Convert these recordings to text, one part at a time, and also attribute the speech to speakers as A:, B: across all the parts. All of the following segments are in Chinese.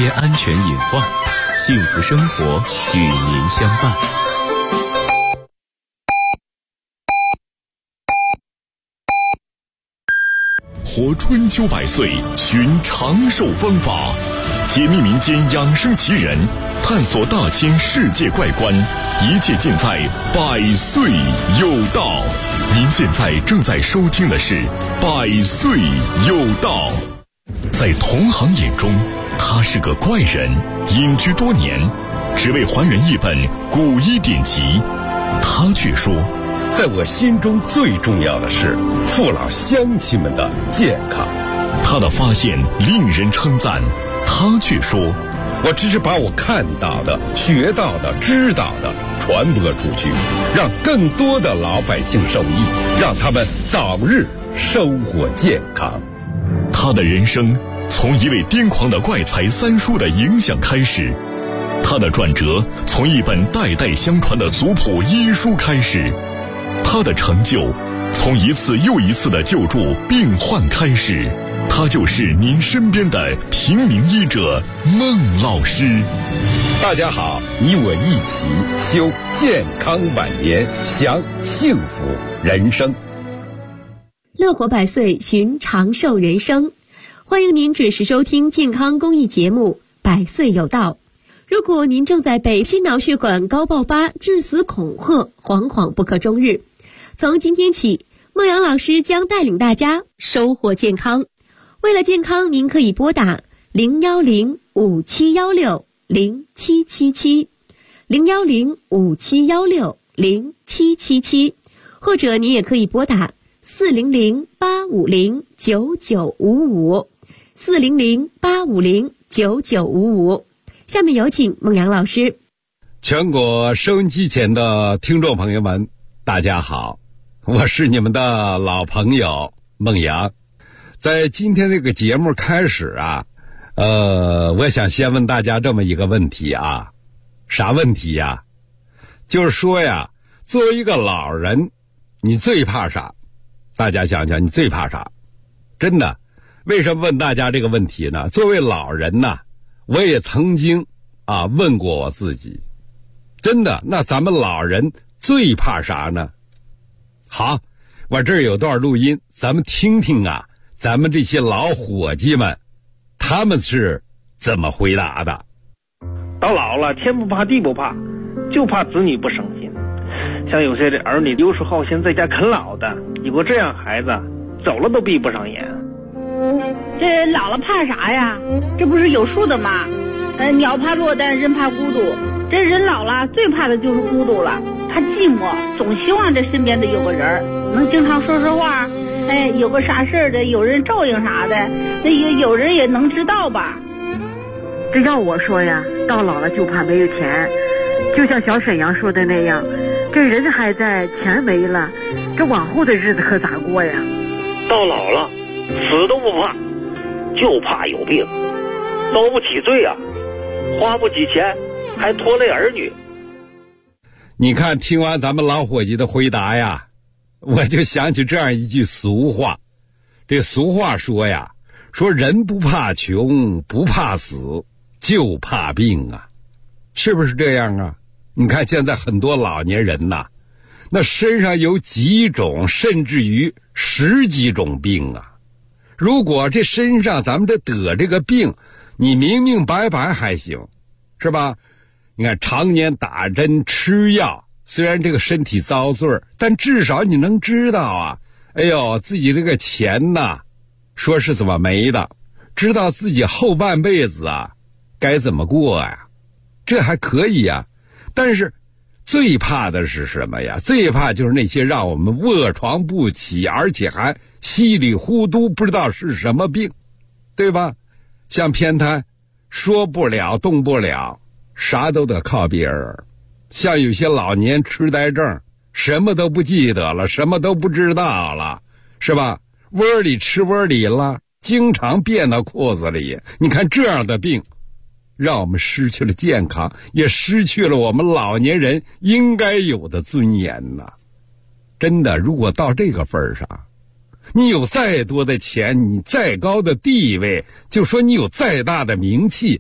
A: 些安全隐患，幸福生活与您相伴。
B: 活春秋百岁，寻长寿方法，解密民间养生奇人，探索大千世界怪观，一切尽在百岁有道。您现在正在收听的是百岁有道。在同行眼中，他是个怪人，隐居多年，只为还原一本古医典籍。他却说，
C: 在我心中最重要的是父老乡亲们的健康。
B: 他的发现令人称赞，他却说，
C: 我只是把我看到的、学到的、知道的传播出去，让更多的老百姓受益，让他们早日生活健康。
B: 他的人生从一位癫狂的怪才三叔的影响开始，他的转折从一本代代相传的族谱医书开始，他的成就从一次又一次的救助病患开始。他就是您身边的平民医者孟老师。
C: 大家好，你我一起修健康晚年，享幸福人生。
D: 乐活百岁，寻长寿人生。欢迎您准时收听健康公益节目《百岁有道》。如果您正在被心脑血管高爆发致死恐吓，惶惶不可终日，从今天起，孟阳老师将带领大家收获健康。为了健康，您可以拨打010-5716-0777 010-5716-0777，或者您也可以拨打400-850-9955 400-850-9955。下面有请孟阳老师。
C: 全国收音机前的听众朋友们，大家好，我是你们的老朋友孟阳。在今天这个节目开始啊，我想先问大家这么一个问题啊，啥问题呀？就是说呀，作为一个老人，你最怕啥？大家想想，你最怕啥？真的，为什么问大家这个问题呢？作为老人呢，我也曾经问过我自己，真的，那咱们老人最怕啥呢？好，我这儿有段录音，咱们听听啊，咱们这些老伙计们他们是怎么回答的。
E: 到老了，天不怕地不怕，就怕子女不省心。像有些这儿女游手好闲，在家啃老的，有个这样孩子，走了都闭不上眼。
F: 这老了怕啥呀？这不是有数的吗？鸟怕落单，人怕孤独。这人老了最怕的就是孤独了，他寂寞，总希望这身边的有个人能经常说说话，有个啥事儿的有人照应啥的，那有人也能知道吧。
G: 这要我说呀，到老了就怕没有钱，就像小沈阳说的那样，这人还在，钱没了，这往后的日子可咋过呀？
H: 到老了死都不怕，就怕有病，遭不起罪啊，花不起钱，还拖累儿女。
C: 你看，听完咱们老伙计的回答呀，我就想起这样一句俗话。这俗话说呀，说人不怕穷，不怕死，就怕病啊，是不是这样啊？你看现在很多老年人呐，那身上有几种甚至于10几种病啊。如果这身上咱们得这个病，你明明白白还行，是吧？你看常年打针吃药，虽然这个身体遭罪，但至少你能知道啊，哎呦，自己这个钱呐，说是怎么没的，知道自己后半辈子啊该怎么过呀，这还可以呀。但是最怕的是什么呀？最怕就是那些让我们卧床不起，而且还稀里糊涂不知道是什么病，对吧？像偏瘫，说不了动不了，啥都得靠别人。像有些老年痴呆症，什么都不记得了，什么都不知道了，是吧？窝里吃窝里了，经常变到裤子里。你看这样的病，让我们失去了健康，也失去了我们老年人应该有的尊严呐。真的，如果到这个份上，你有再多的钱，你再高的地位，就说你有再大的名气，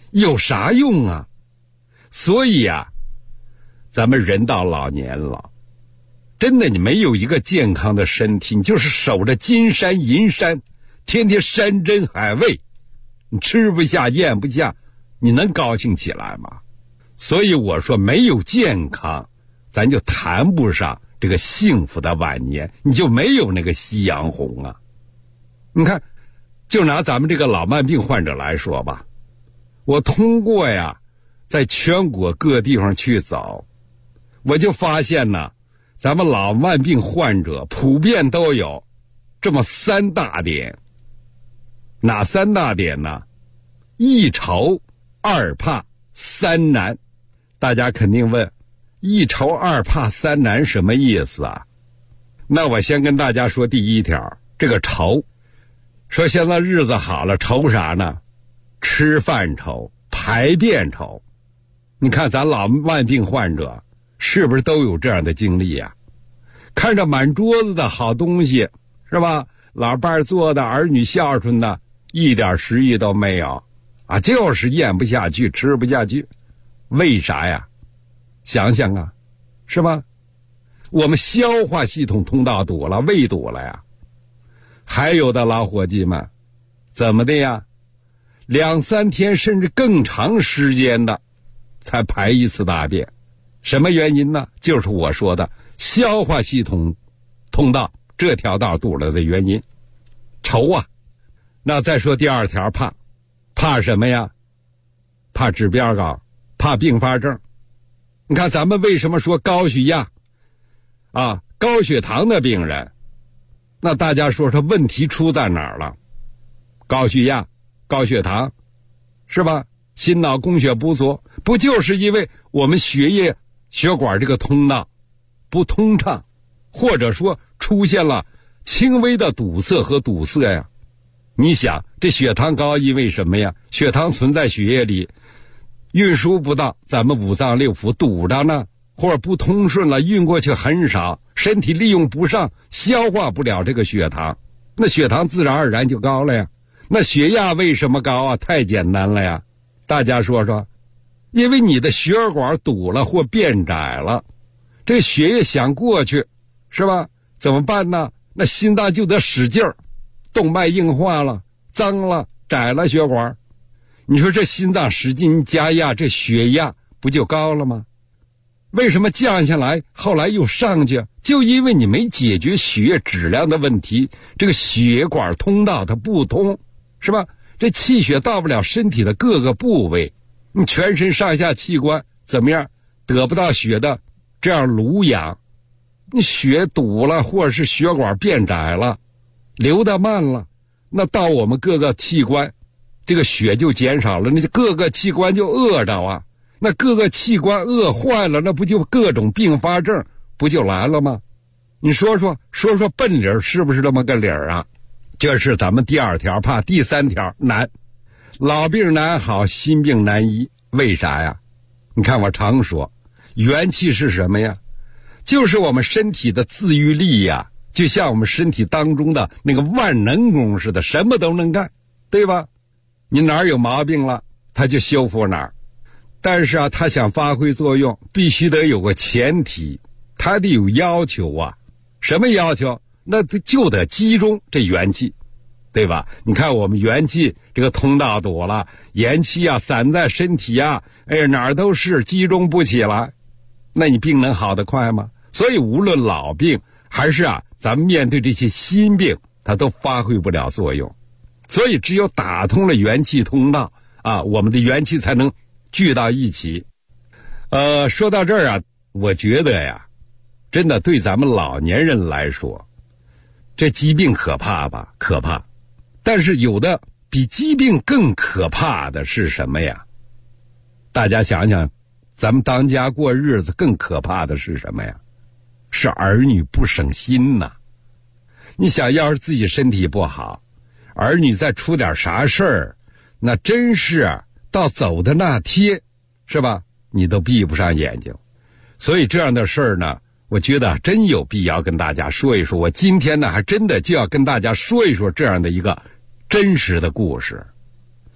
C: 有啥用啊？所以啊，咱们人到老年了，真的你没有一个健康的身体，你就是守着金山银山，天天山珍海味，你吃不下咽不下，你能高兴起来吗？所以我说，没有健康，咱就谈不上这个幸福的晚年，你就没有那个夕阳红啊。你看，就拿咱们这个老慢病患者来说吧，我通过呀在全国各地方去走，我就发现呢，咱们老慢病患者普遍都有这么3大点。哪3大点呢？一愁二怕三难。大家肯定问，一愁二怕三难什么意思啊？那我先跟大家说第一条，这个愁，说现在日子好了，愁啥呢？吃饭愁，排便愁。你看咱老慢病患者是不是都有这样的经历呀？看着满桌子的好东西，是吧？老伴做的，儿女孝顺的，一点食欲都没有啊，就是咽不下去，吃不下去。为啥呀？想想啊，是吧？我们消化系统通道堵了，胃堵了呀。还有的老伙计们怎么的呀？2、3天甚至更长时间的才排一次大便。什么原因呢？就是我说的消化系统通道这条道堵了的原因。愁啊。那再说第2条，怕什么呀？怕指标高，怕并发症。你看咱们为什么说高血压啊、高血糖的病人，那大家说说问题出在哪儿了？高血压、高血糖，是吧？心脑供血不足，不就是因为我们血管这个通道不通畅，或者说出现了轻微的堵塞和堵塞呀？你想，这血糖高因为什么呀？血糖存在血液里，运输不到咱们5脏6腑，堵着呢，或者不通顺了，运过去很少，身体利用不上，消化不了这个血糖，那血糖自然而然就高了呀。那血压为什么高啊？太简单了呀，大家说说，因为你的血管堵了或变窄了，这血液想过去，是吧？怎么办呢？那心脏就得使劲儿，动脉硬化了，脏了，窄了血管。你说这心脏使劲加压，这血压不就高了吗？为什么降下来后来又上去？就因为你没解决血液质量的问题，这个血管通道它不通，是吧？这气血到不了身体的各个部位，你全身上下器官怎么样得不到血的这样濡养，你血堵了，或者是血管变窄了，流得慢了，那到我们各个器官这个血就减少了，那各个器官就饿着啊，那各个器官饿坏了，那不就各种并发症不就来了吗？你说说笨理儿是不是这么个理儿啊？这是咱们第2条怕。第3条难，老病难好，新病难医。为啥呀？你看我常说，元气是什么呀？就是我们身体的自愈力呀，就像我们身体当中的那个万能功似的，什么都能干，对吧？你哪儿有毛病了，它就修复哪儿。但是啊，它想发挥作用，必须得有个前提，它得有要求啊。什么要求？那就得集中这元气，对吧？你看我们元气这个通道堵了，元气啊散在身体啊，哪儿都是，集中不起来，那你病能好得快吗？所以无论老病还是咱们面对这些新病，它都发挥不了作用。所以只有打通了元气通道我们的元气才能聚到一起。说到这儿我觉得呀，真的对咱们老年人来说，这疾病可怕吧？可怕。但是有的比疾病更可怕的是什么呀？大家想想，咱们当家过日子更可怕的是什么呀？是儿女不省心呐。你想要是自己身体不好，儿女再出点啥事儿，那真是到走的那天，是吧？你都闭不上眼睛。所以这样的事儿呢，我觉得真有必要跟大家说一说。我今天呢，还真的就要跟大家说一说这样的一个真实的故事。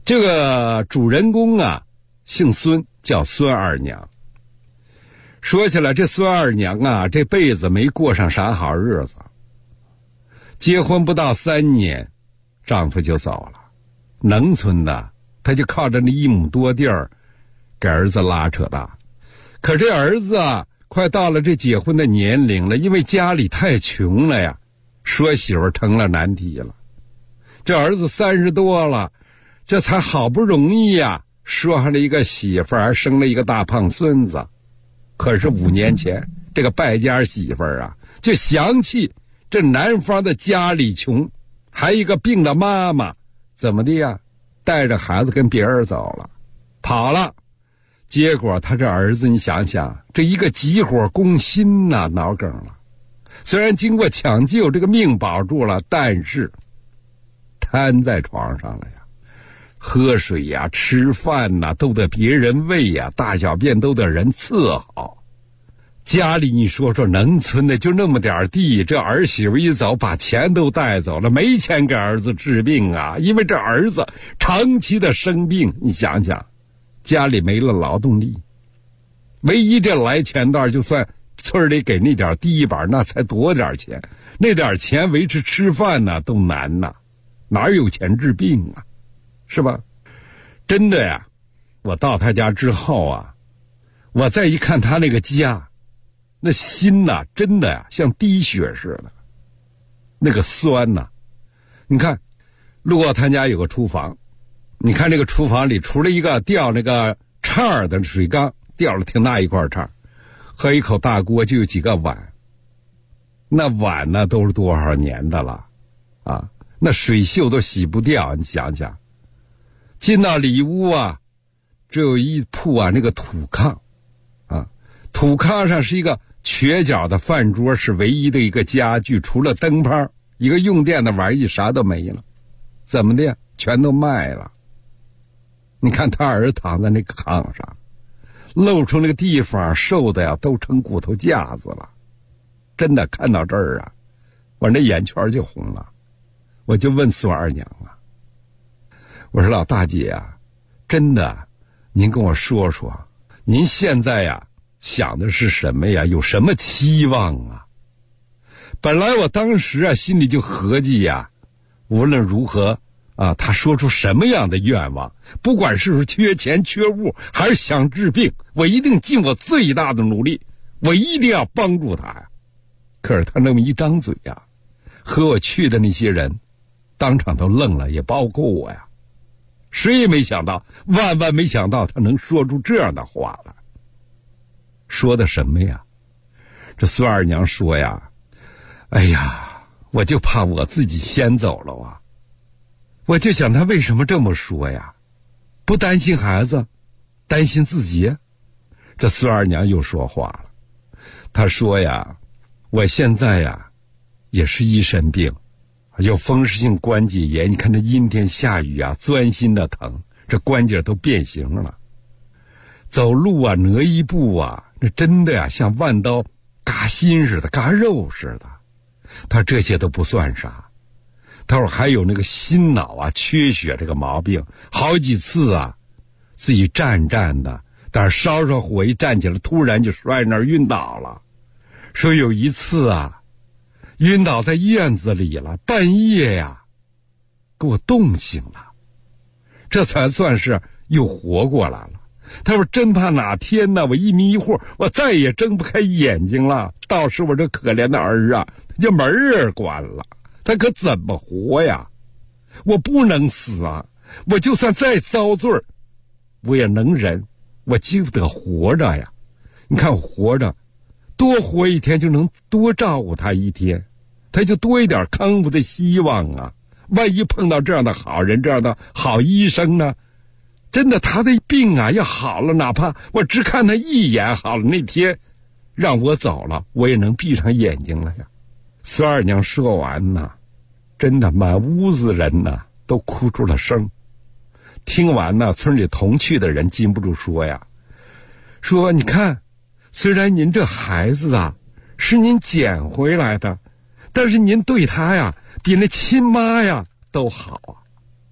C: 这个主人公啊，姓孙，叫孙二娘。说起来，这孙二娘啊，这辈子没过上啥好日子。结婚不到3年，丈夫就走了。农村的，她就靠着那1亩多地儿，给儿子拉扯大。可这儿子啊，快到了这结婚的年龄了，因为家里太穷了呀，说媳妇成了难题了。这儿子30多了，这才好不容易呀，说上了一个媳妇儿，生了一个大胖孙子。可是5年前，这个败家媳妇儿啊，就想起这男方的家里穷，还一个病的妈妈，怎么的呀？带着孩子跟别人走了，跑了。结果他这儿子，你想想，这一个急火攻心呐，脑梗了。虽然经过抢救，这个命保住了，但是瘫在床上了呀。喝水呀，吃饭呐，都得别人喂呀，大小便都得人伺候。家里你说说，农村的就那么点地，这儿媳妇一走，把钱都带走了，没钱给儿子治病啊。因为这儿子长期的生病，你想想，家里没了劳动力，唯一这来钱道，就算村里给那点低板，那才多点钱，那点钱维持吃饭呢都难呐，哪有钱治病啊？是吧？真的呀，我到他家之后啊，我再一看他那个家，那心呐，真的呀，像滴血似的，那个酸呐。你看，路过他家有个厨房，你看这个厨房里除了一个吊那个叉的水缸，吊了挺大一块叉，和一口大锅，就有几个碗。那碗呢，都是多少年的了啊？那水锈都洗不掉，你想想。进到里屋啊，只有一铺啊那个土炕啊，土炕上是一个瘸脚的饭桌，是唯一的一个家具，除了灯泡，一个用电的玩意啥都没了。怎么的呀？全都卖了。你看他儿躺在那个炕上，露出那个地方，瘦的呀都成骨头架子了。真的看到这儿啊，我那眼圈就红了。我就问孙二娘啊，我说老大姐啊，真的，您跟我说说，您现在呀想的是什么呀？有什么期望啊？本来我当时啊心里就合计呀，无论如何啊，他说出什么样的愿望，不管是缺钱缺物还是想治病，我一定尽我最大的努力，我一定要帮助他呀。可是他那么一张嘴呀，和我去的那些人当场都愣了，也包括我呀。谁也没想到，万万没想到他能说出这样的话来。说的什么呀？这孙二娘说呀，哎呀，我就怕我自己先走了啊。我就想他为什么这么说呀？不担心孩子，担心自己。这孙二娘又说话了，她说呀，我现在呀也是一身病，有风湿性关节炎，你看这阴天下雨啊，钻心的疼，这关节都变形了。走路啊，挪一步啊，那真的呀，像万刀嘎心似的，嘎肉似的。他这些都不算啥，他说还有那个心脑啊缺血这个毛病，好几次啊，自己站的，但是稍稍火一站起来，突然就摔那儿晕倒了。说有一次啊，晕倒在院子里了，半夜呀，给我冻醒了，这才算是又活过来了。他说真怕哪天呢，我一迷糊，我再也睁不开眼睛了，到时我这可怜的儿啊，他就门儿关了，他可怎么活呀？我不能死啊，我就算再遭罪，我也能忍，我就得活着呀。你看我活着，多活一天就能多照顾他一天，他就多一点康复的希望啊。万一碰到这样的好人，这样的好医生呢，真的他的病啊要好了，哪怕我只看他一眼好了，那天让我走了，我也能闭上眼睛了呀。孙二娘说完呢，真的满屋子人呢都哭出了声。听完呢，村里同去的人禁不住说呀，说你看，虽然您这孩子啊是您捡回来的，但是您对他呀比那亲妈呀都好啊。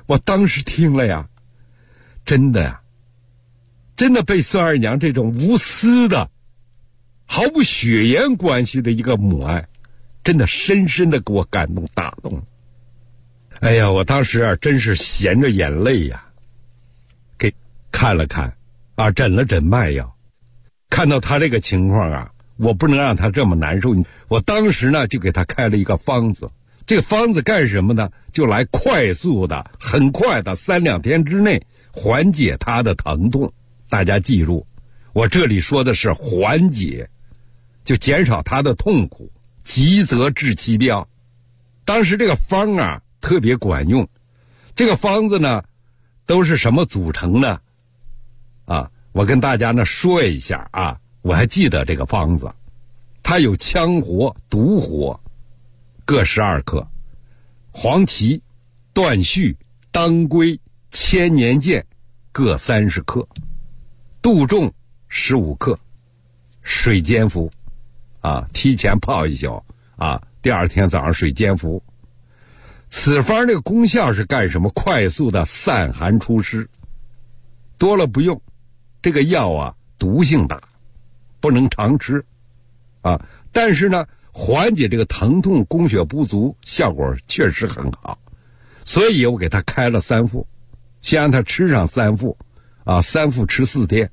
C: 我当时听了呀，真的被孙二娘这种无私的、毫无血缘关系的一个母爱，真的深深的给我感动打动。哎呀，我当时真是含着眼泪呀，给看了看诊了诊脉药，看到他这个情况我不能让他这么难受，我当时呢就给他开了一个方子。这个方子干什么呢？就来快速的、很快的3-2天之内缓解他的疼痛。大家记住，我这里说的是缓解，就减少他的痛苦，急则治其标。当时这个方特别管用。这个方子呢都是什么组成呢？我跟大家呢说一下我还记得这个方子，它有羌活、独活各12克，黄芪、断续、当归、千年见各30克，杜仲15克，水煎服提前泡一宿第二天早上水煎服。此方这个功效是干什么？快速的散寒除湿，多了不用。这个药毒性大，不能常吃但是呢缓解这个疼痛、供血不足效果确实很好，所以我给他开了3副，先让他吃上3副3副吃4天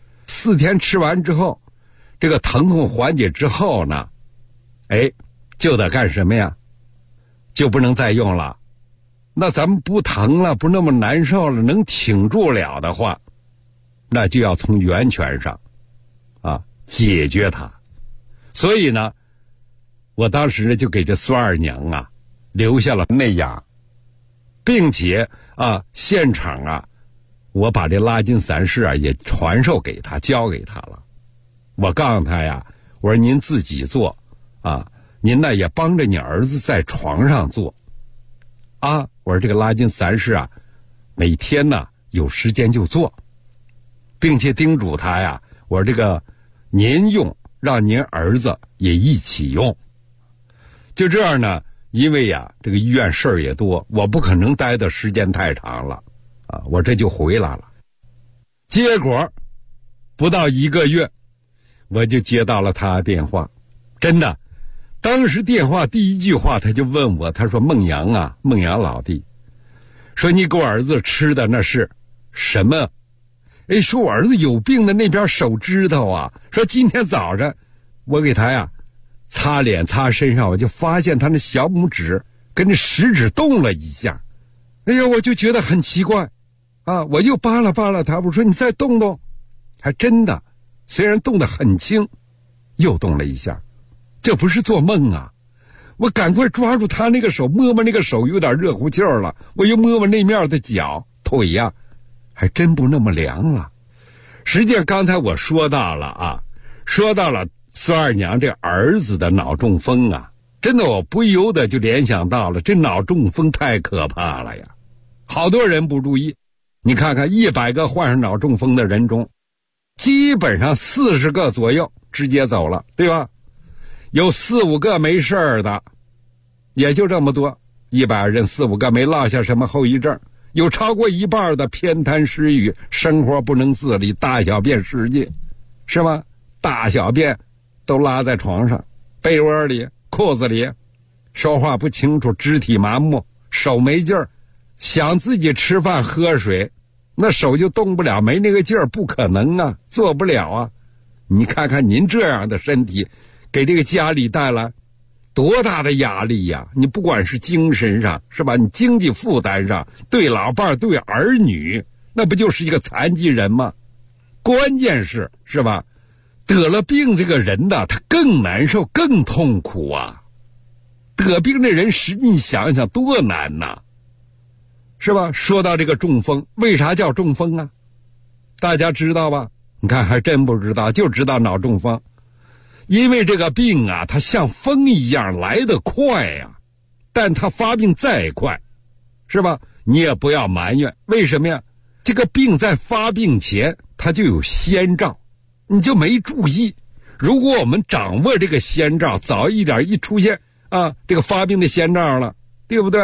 C: ，4天吃完之后，这个疼痛缓解之后呢就得干什么呀？就不能再用了。那咱们不疼了，不那么难受了，能挺住了的话，那就要从源泉上解决它。所以呢我当时就给这孙二娘留下了内养，并且现场我把这拉筋散式也传授给他，教给他了。我告诉他呀，我说您自己做您呢也帮着你儿子在床上做我说这个拉筋散式每天呢有时间就做，并且叮嘱他呀，我说这个您用，让您儿子也一起用。就这样呢，因为这个医院事儿也多，我不可能待的时间太长了我这就回来了。结果不到1个月，我就接到了他的电话。真的，当时电话第一句话他就问我，他说孟阳老弟，说你给我儿子吃的那是什么？说我儿子有病的那边手指头说今天早上我给他擦脸擦身上，我就发现他那小拇指跟那食指动了一下。我就觉得很奇怪我又扒拉扒拉他，我说你再动动，还真的，虽然动得很轻，又动了一下。这不是做梦我赶快抓住他那个手，摸摸那个手有点热乎气儿了，我又摸摸那面的脚腿还真不那么凉了。实际上刚才我说到了孙二娘这儿子的脑中风真的我不由得就联想到了，这脑中风太可怕了呀。好多人不注意，你看看100个患上脑中风的人中，基本上40个左右直接走了，对吧？有4-5个没事儿的，也就这么多，100人4-5个没落下什么后遗症，有超过1半的偏瘫失语，生活不能自理，大小便失禁，是吧？大小便都拉在床上、被窝里、裤子里，说话不清楚，肢体麻木，手没劲儿，想自己吃饭喝水，那手就动不了，没那个劲儿，不可能做不了你看看您这样的身体给这个家里带来多大的压力呀！你不管是精神上，是吧？你经济负担上，对老伴儿、对儿女，那不就是一个残疾人吗？关键是吧？得了病这个人他更难受、更痛苦得病的人实际你想想多难是吧？说到这个中风，为啥叫中风大家知道吧？你看还真不知道，就知道脑中风。因为这个病它像风一样来得快但它发病再快，是吧？你也不要埋怨，为什么呀？这个病在发病前它就有先兆，你就没注意。如果我们掌握这个先兆，早一点一出现这个发病的先兆了，对不对？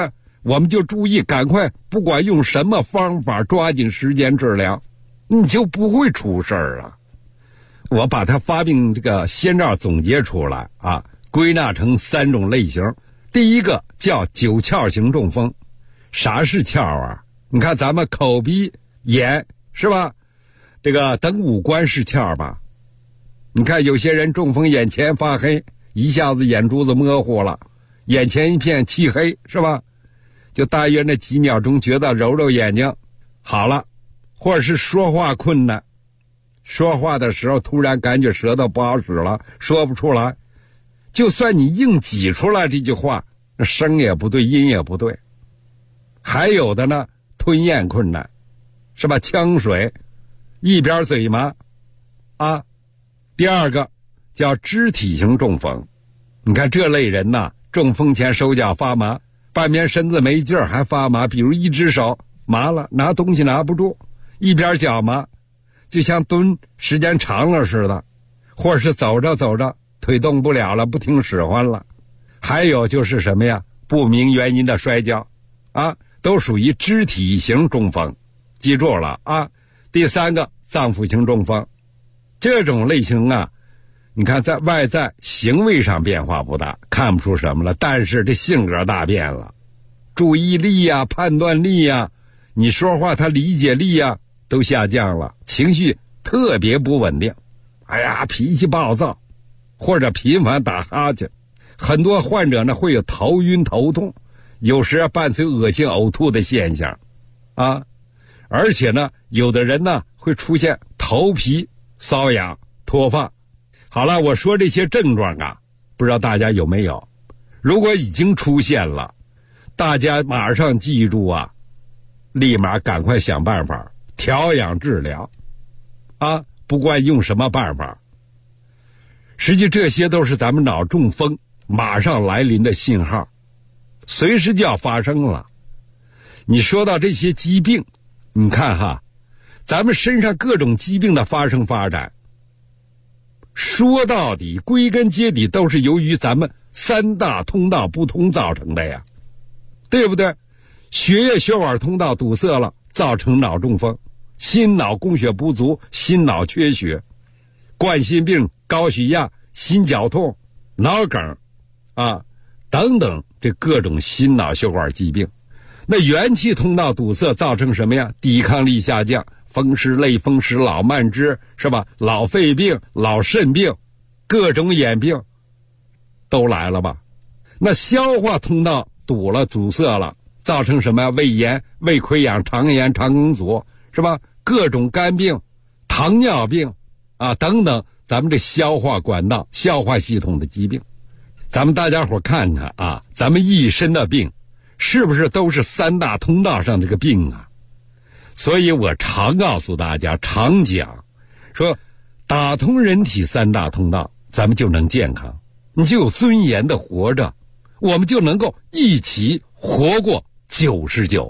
C: 我们就注意赶快，不管用什么方法，抓紧时间治疗，你就不会出事儿啊。我把它发病这个先兆总结出来啊，归纳成3种类型。第一个叫9窍型中风。啥是窍啊？你看咱们口鼻眼是吧？这个等五官是窍吧？你看有些人中风眼前发黑，一下子眼珠子模糊了，眼前一片漆黑是吧？就大约那几秒钟觉得揉揉眼睛好了，或者是说话困难，说话的时候突然感觉舌头不好使了，说不出来，就算你硬挤出来这句话，声也不对，音也不对。还有的呢，吞咽困难是吧？呛水，一边嘴麻啊。第二个叫肢体型中风。你看这类人呐，中风前手脚发麻，半边身子没劲儿还发麻，比如一只手麻了，拿东西拿不住，一边脚麻，就像蹲时间长了似的，或者是走着走着腿动不了了，不听使唤了。还有就是什么呀？不明原因的摔跤啊，都属于肢体型中风，记住了啊。第3个脏腑型中风，这种类型啊，你看在外在行为上变化不大，看不出什么了，但是这性格大变了，注意力呀、判断力呀，你说话他理解力呀都下降了，情绪特别不稳定，哎呀，脾气暴躁，或者频繁打哈欠。很多患者呢会有头晕头痛，有时伴随恶心呕吐的现象啊，而且呢有的人呢会出现头皮瘙痒脱发。好了，我说这些症状啊，不知道大家有没有，如果已经出现了，大家马上记住啊，立马赶快想办法调养治疗啊，不管用什么办法。实际这些都是咱们脑中风马上来临的信号，随时就要发生了。你说到这些疾病，你看哈，咱们身上各种疾病的发生发展，说到底归根结底都是由于咱们3大通道不通造成的呀，对不对？血液血管通道堵塞了，造成脑中风；心脑供血不足，心脑缺血；冠心病、高血压、心绞痛、脑梗啊等等，这各种心脑血管疾病。那元气通道堵塞造成什么呀？抵抗力下降，风湿、类风湿、老慢支是吧？老肺病、老肾病，各种眼病都来了吧？那消化通道堵了阻塞了，造成什么呀？胃炎、胃溃疡、肠炎、肠梗阻是吧？各种肝病、糖尿病啊等等，咱们这消化管道、消化系统的疾病。咱们大家伙看看啊，咱们一身的病是不是都是3大通道上这个病啊？所以我常告诉大家，常讲说打通人体3大通道，咱们就能健康，你就有尊严的活着，我们就能够一起活过99。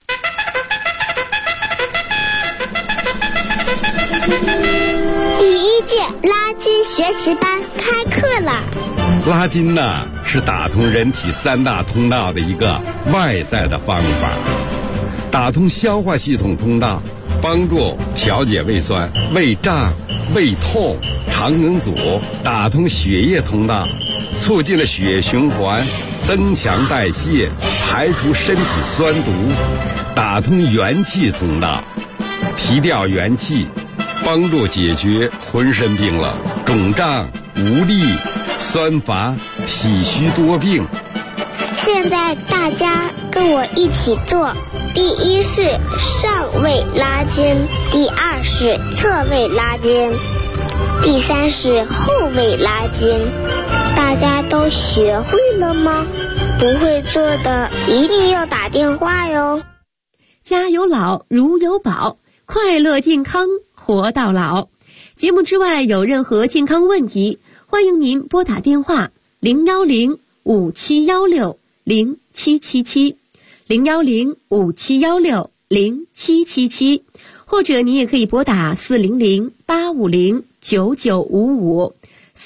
I: 第1届拉筋学习班开课了。
C: 拉筋呢，是打通人体3大通道的一个外在的方法，打通消化系统通道，帮助调节胃酸、胃胀、胃痛、肠梗阻；打通血液通道，促进了血液循环，增强代谢，排除身体酸毒；打通元气通道，提调元气，帮助解决浑身病了、肿胀、无力、酸乏、体虚多病。
I: 现在大家跟我一起做，第1是上位拉筋，第2是侧位拉筋，第3是后位拉筋。大家都学会了吗？不会做的一定要打电话哟。
D: 家有老如有宝，快乐健康活到老。节目之外有任何健康问题，欢迎您拨打电话010-5716-0777 010-5716-0777，或者你也可以拨打400-850-9955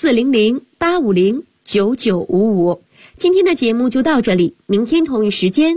D: 400-850-9955。今天的节目就到这里，明天同一时间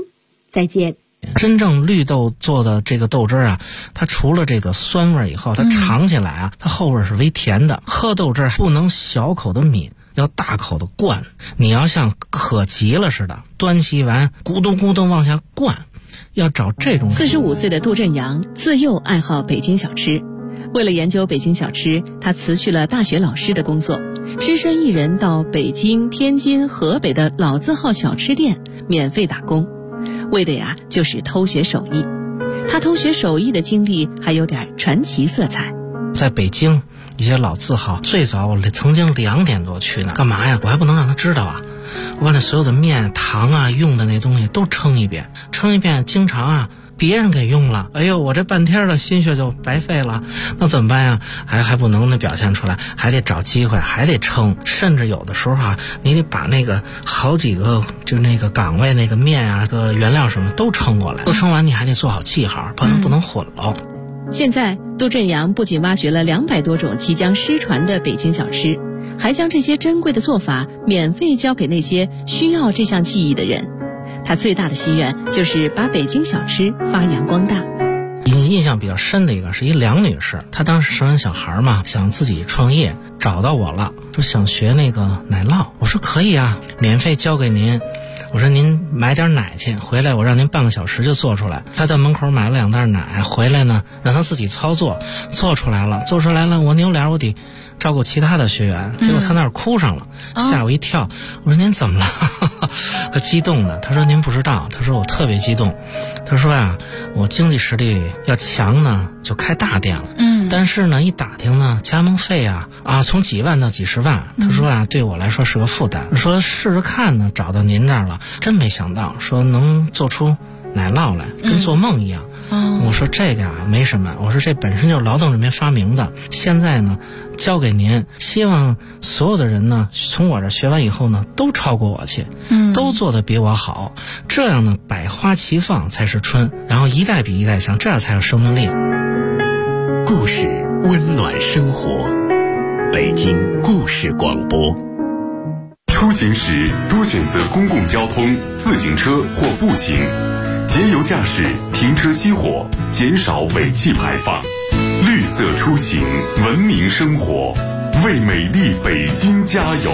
D: 再见。
J: 真正绿豆做的这个豆汁啊，它除了这个酸味以后，它尝起来啊，它后味是微甜的。喝豆汁不能小口的抿，要大口的灌。你要像渴急了似的，端起碗咕咚咕咚往下灌，要找这种。
K: 45岁的杜振阳自幼爱好北京小吃，为了研究北京小吃，他辞去了大学老师的工作，只身一人到北京、天津、河北的老字号小吃店免费打工。为的呀，就是偷学手艺。他偷学手艺的经历还有点传奇色彩。
J: 在北京一些老字号，最早我曾经2点多去呢，干嘛呀？我还不能让他知道啊！我把那所有的面、糖啊、用的那东西都称一遍，经常啊别人给用了，哎呦，我这半天的心血就白费了，那怎么办呀？还不能表现出来，还得找机会，还得称，甚至有的时候啊，你得把那个好几个就那个岗位那个面啊、个原料什么都称过来，都称完你还得做好记号，不能混了。
K: 现在杜振阳不仅挖掘了200多种即将失传的北京小吃，还将这些珍贵的做法免费教给那些需要这项技艺的人。他最大的心愿就是把北京小吃发扬光大。
J: 印象比较深的一个是一梁女士，她当时生完小孩嘛，想自己创业，找到我了，说想学那个奶酪。我说可以啊，免费教给您。我说您买点奶去，回来我让您半个小时就做出来。他在门口买了2袋奶，回来呢让他自己操作，做出来了，我扭脸我得照顾其他的学员，结果他那儿哭上了，吓我一跳。我说您怎么了？他激动的，他说您不知道，他说我特别激动，他说呀，我经济实力要强呢就开大店了，但是呢一打听呢加盟费啊从几万到几十万，他说啊对我来说是个负担，说试试看呢，找到您这儿了，真没想到说能做出奶酪来，跟做梦一样。我说这个没什么，我说这本身就是劳动人民发明的，现在呢交给您，希望所有的人呢从我这学完以后呢都超过我去，都做得比我好，这样呢百花齐放才是春，然后一代比一代强，这样才有生命力。
A: 故事温暖生活，北京故事广播。
B: 出行时多选择公共交通、自行车或步行，节油驾驶，停车熄火，减少尾气排放。绿色出行，文明生活，为美丽北京加油。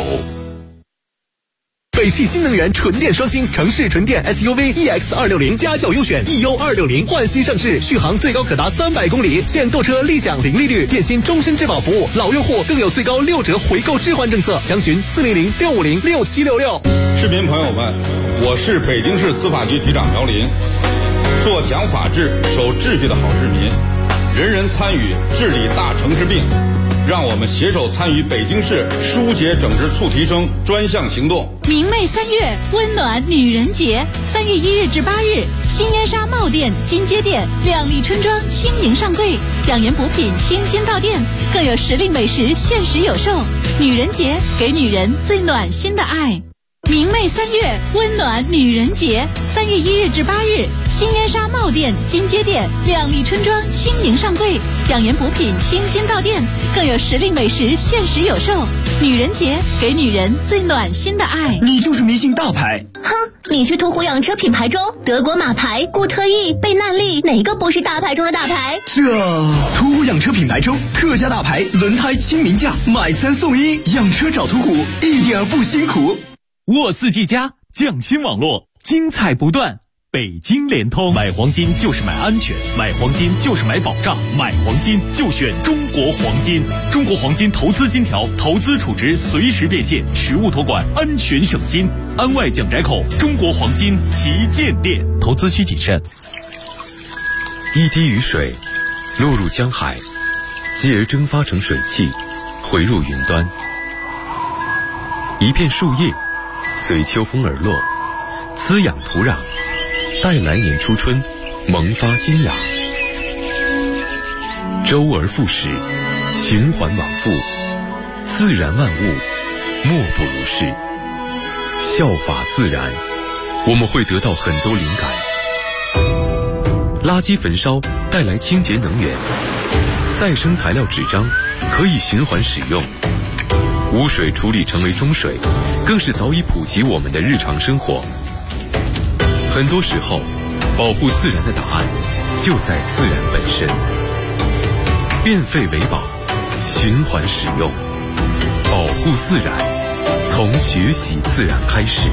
L: 北汽新能源纯电双星城市纯电 SUV EX260家轿优选 EU260换新上市，续航最高可达300公里，现购车立享零利率，电信终身质保服务，老用户更有最高6折回购置换政策，详询400-650-6766。
M: 市民朋友们，我是北京市司法局局长苗林，做讲法治、守秩序的好市民，人人参与治理大城市病。让我们携手参与北京市疏解整治促提升专项行动。
N: 明媚3月，温暖女人节，3月1日至8日，新烟纱帽店、金街店、靓丽春装轻盈上柜，养颜补品清新到店，更有时令美食限时有售。女人节，给女人最暖心的爱。明媚3月，温暖女人节，3月1日至8日，新烟纱帽店、金街店、靓丽春装轻盈上柜，养颜补品清新到店，更有时令美食限时有售。女人节，给女人最暖心的爱。
L: 你就是迷信大牌。
N: 哼，你去途虎养车品牌中，德国马牌、固特异、贝纳利，哪个不是大牌中的大牌？
L: 途虎养车品牌中特价大牌轮胎亲民价，买3送1，养车找途虎一点不辛苦。
A: 沃四 G 加匠心网络，精彩不断。北京联通，买黄金就是买安全，买黄金就是买保障，买黄金就选中国黄金。中国黄金投资金条，投资储值随时变现，实物托管，安全省心。安外蒋宅口中国黄金旗舰店。投资需谨慎。
B: 一滴雨水落入江海，继而蒸发成水汽，回入云端。一片树叶随秋风而落，滋养土壤，待来年初春萌发新芽。周而复始，循环往复，自然万物莫不如是。效法自然，我们会得到很多灵感。垃圾焚烧带来清洁能源，再生材料纸张可以循环使用，污水处理成为中水，更是早已普及我们的日常生活。很多时候，
O: 保护自然的答案就在自然本身。变废为宝，循环使用，保护自然，从学习自然开始。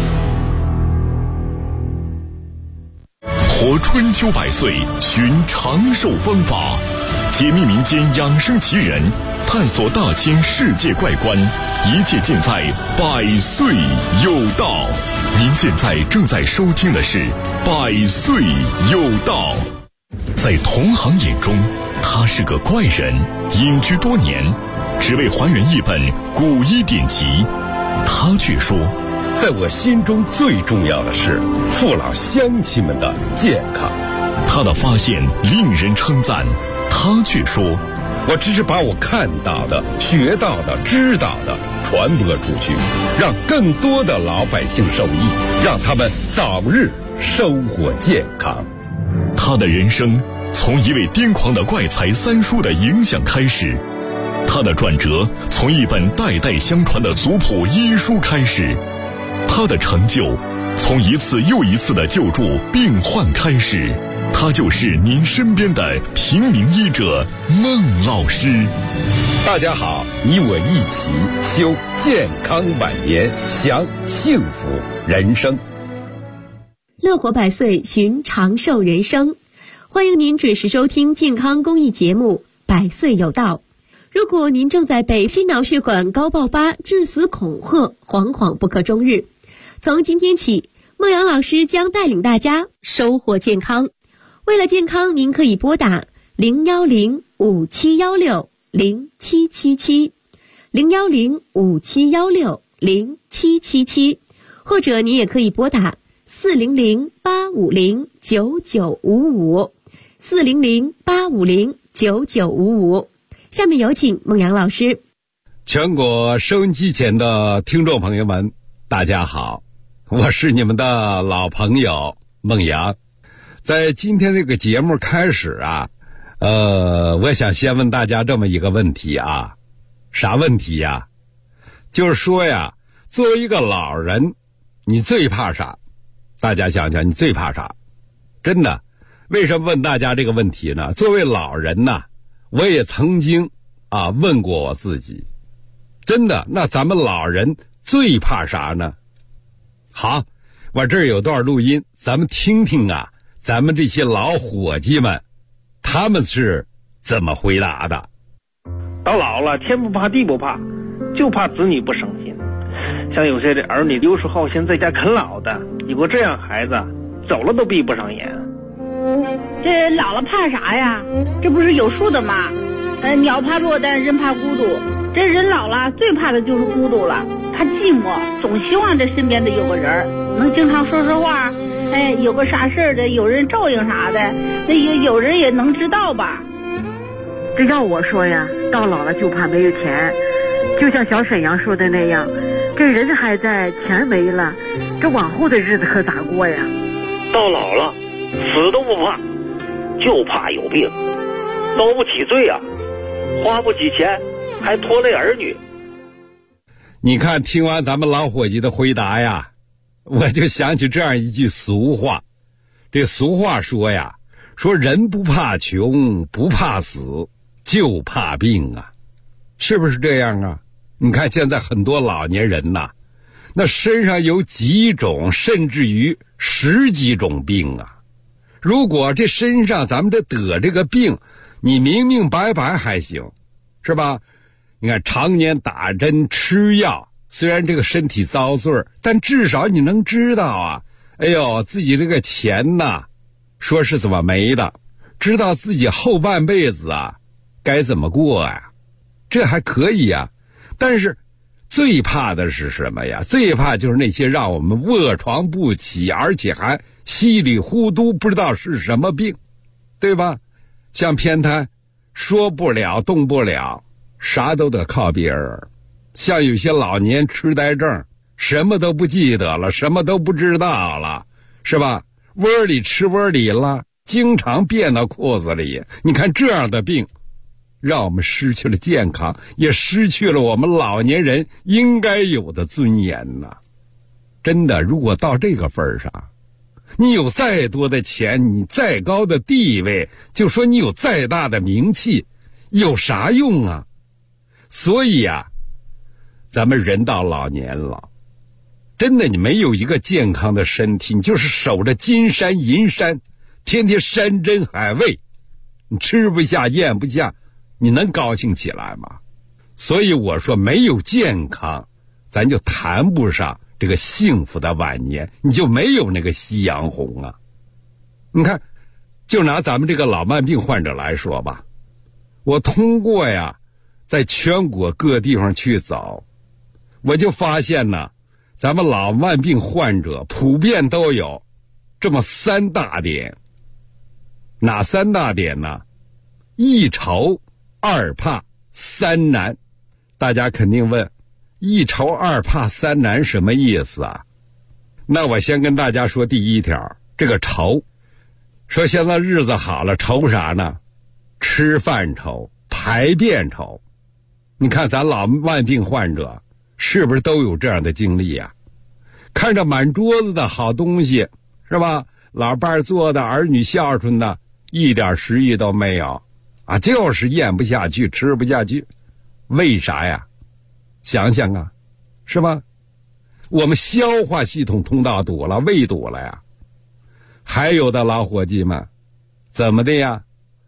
B: 活春秋百岁，寻长寿方法，解密民间养生奇人，探索大千世界怪观，一切尽在百岁有道。您现在正在收听的是百岁有道。在同行眼中，他是个怪人，隐居多年，只为还原一本古医典籍。他却说，
C: 在我心中最重要的是父老乡亲们的健康。
B: 他的发现令人称赞，他却说，
C: 我只是把我看到的、学到的、知道的传播出去，让更多的老百姓受益，让他们早日生活健康。
B: 他的人生从一位癫狂的怪才三叔的影响开始，他的转折从一本代代相传的族谱医书开始，他的成就从一次又一次的救助病患开始。他就是您身边的平民医者孟老师。
C: 大家好，你我一起修健康晚年，享幸福人生。
D: 乐活百岁，寻长寿人生。欢迎您准时收听健康公益节目《百岁有道》。如果您正在被心脑血管高爆发致死恐吓，惶惶不可终日，从今天起，孟阳老师将带领大家收获健康。为了健康，您可以拨打010-5716-0777 010-5716-0777，或者您也可以拨打400-850-9955 400-850-9955。下面有请孟阳老师。
C: 全国收音机前的听众朋友们，大家好，我是你们的老朋友孟阳。在今天这个节目开始啊，我想先问大家这么一个问题啊，啥问题呀？就是说呀，作为一个老人，你最怕啥？大家想想，你最怕啥？真的，为什么问大家这个问题呢？作为老人呢，我也曾经问过我自己，真的，那咱们老人最怕啥呢？好，我这儿有段录音，咱们听听啊，咱们这些老伙计们他们是怎么回答的。
E: 到老了，天不怕地不怕，就怕子女不省心。像有些这儿女游手好闲，在家啃老的，有个这样孩子，走了都闭不上眼。
F: 这老了怕啥呀？这不是有数的吗？鸟怕落单，人怕孤独。这人老了，最怕的就是孤独了。他寂寞，总希望这身边的有个人能经常说说话，有个啥事儿的，有人照应啥的，那有人也能知道吧。
G: 这要我说呀，到老了就怕没有钱。就像小沈阳说的那样，这人还在，钱没了，这往后的日子可咋过呀？
H: 到老了，死都不怕，就怕有病，遭不起罪啊，花不起钱，还拖累儿女。
C: 你看，听完咱们老伙计的回答呀，我就想起这样一句俗话。这俗话说呀，说人不怕穷，不怕死，就怕病啊，是不是这样啊？你看现在很多老年人呐，那身上有几种甚至于10几种病啊。如果这身上咱们得这个病，你明明白白还行，是吧？你看常年打针吃药，虽然这个身体遭罪，但至少你能知道啊，哎呦，自己这个钱呐，说是怎么没的，知道自己后半辈子啊该怎么过呀，这还可以呀。但是最怕的是什么呀？最怕就是那些让我们卧床不起，而且还稀里糊涂不知道是什么病，对吧？像偏瘫，说不了动不了，啥都得靠别人。像有些老年痴呆症，什么都不记得了，什么都不知道了，是吧？窝里吃窝里了，经常变到裤子里。你看这样的病，让我们失去了健康，也失去了我们老年人应该有的尊严呐。真的，如果到这个份上， 你有再多的钱，你再高的地位，就说你有再大的名气，有啥用啊？所以啊，咱们人到老年了，真的你没有一个健康的身体，你就是守着金山银山，天天山珍海味，你吃不下咽不下，你能高兴起来吗？所以我说，没有健康，咱就谈不上这个幸福的晚年，你就没有那个夕阳红啊。你看，就拿咱们这个老慢病患者来说吧，我通过呀在全国各地方去走，我就发现呢，咱们老慢病患者普遍都有这么3大点。哪3大点呢？一愁、二怕、三难。大家肯定问，一愁二怕三难什么意思啊？那我先跟大家说第一条，这个愁，说现在日子好了，愁啥呢？吃饭愁，排便愁。你看咱老慢病患者是不是都有这样的经历呀？看着满桌子的好东西，是吧？老伴做的，儿女孝顺的，一点食欲都没有啊，就是咽不下去，吃不下去。为啥呀？想想啊，是吧？我们消化系统通道堵了，胃堵了呀。还有的老伙计们怎么的呀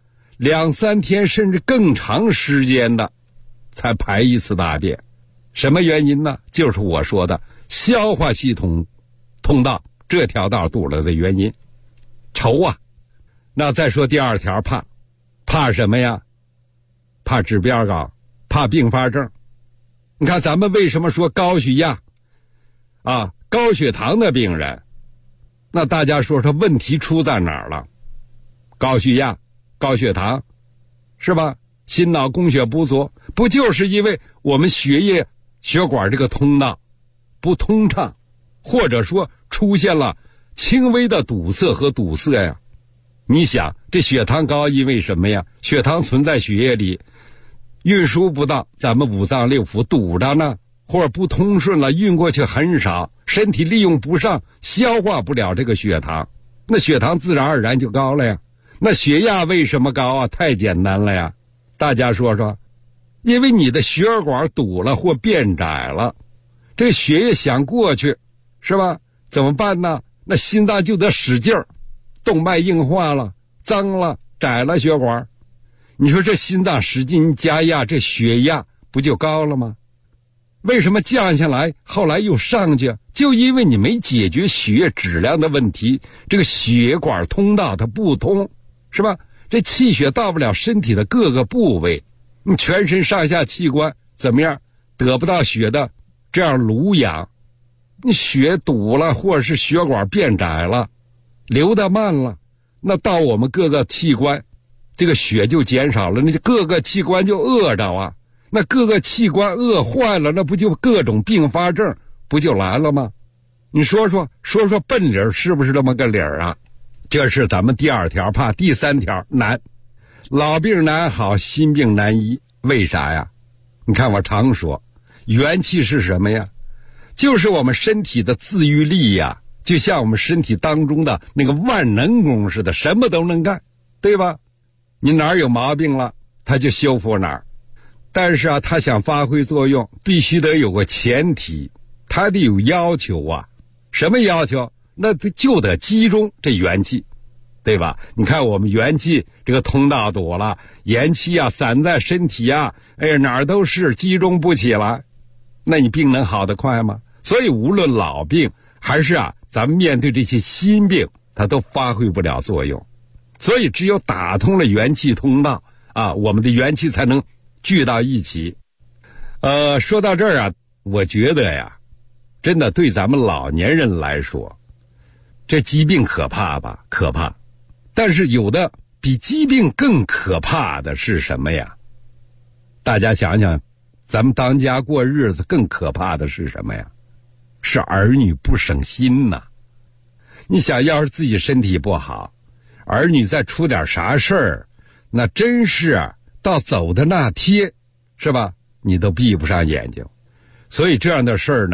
C: ？2、3天甚至更长时间的才排一次大便。什么原因呢？就是我说的消化系统通道这条道堵了的原因。愁啊。那再说第2条，怕什么呀？怕指标高，怕并发症。你看咱们为什么说高血压啊、高血糖的病人，那大家说问题出在哪儿了？高血压、高血糖，是吧？心脑供血不足，不就是因为我们血液血管这个通道不通畅，或者说出现了轻微的堵塞和堵塞呀？你想，这血糖高因为什么呀？血糖存在血液里，运输不到咱们5脏6腑，堵着呢，或者不通顺了，运过去很少，身体利用不上，消化不了这个血糖，那血糖自然而然就高了呀。那血压为什么高啊？太简单了呀，大家说说，因为你的血管堵了或变窄了，这血液想过去，是吧？怎么办呢？那心脏就得使劲儿，动脉硬化了，脏了，窄了血管。你说这心脏使劲加压，这血压不就高了吗？为什么降下来后来又上去？就因为你没解决血液质量的问题，这个血管通道它不通，是吧？这气血到不了身体的各个部位，你全身上下器官怎么样得不到血的这样濡养，你血堵了，或者是血管变窄了，流得慢了，那到我们各个器官这个血就减少了，那各个器官就饿着啊，那各个器官饿坏了，那不就各种并发症不就来了吗？你说说笨理儿是不是这么个理儿啊？这是咱们第2条怕。第3条难，老病难好，新病难医。为啥呀？你看我常说，元气是什么呀？就是我们身体的自愈力呀，就像我们身体当中的那个万能功似的，什么都能干，对吧？你哪儿有毛病了，它就修复哪儿。但是啊，它想发挥作用，必须得有个前提，它得有要求啊。什么要求？那就得集中这元气，对吧？你看我们元气这个通道堵了，元气啊散在身体啊，哪儿都是，集中不起来，那你病能好得快吗？所以无论老病还是咱们面对这些新病，它都发挥不了作用。所以只有打通了元气通道我们的元气才能聚到一起。说到这儿我觉得呀，真的对咱们老年人来说，这疾病可怕吧？可怕。但是有的比疾病更可怕的是什么呀？大家想想，咱们当家过日子更可怕的是什么呀？是儿女不省心呐。你想要是自己身体不好，儿女再出点啥事儿，那真是到走的那天，是吧？你都闭不上眼睛。所以这样的事儿呢，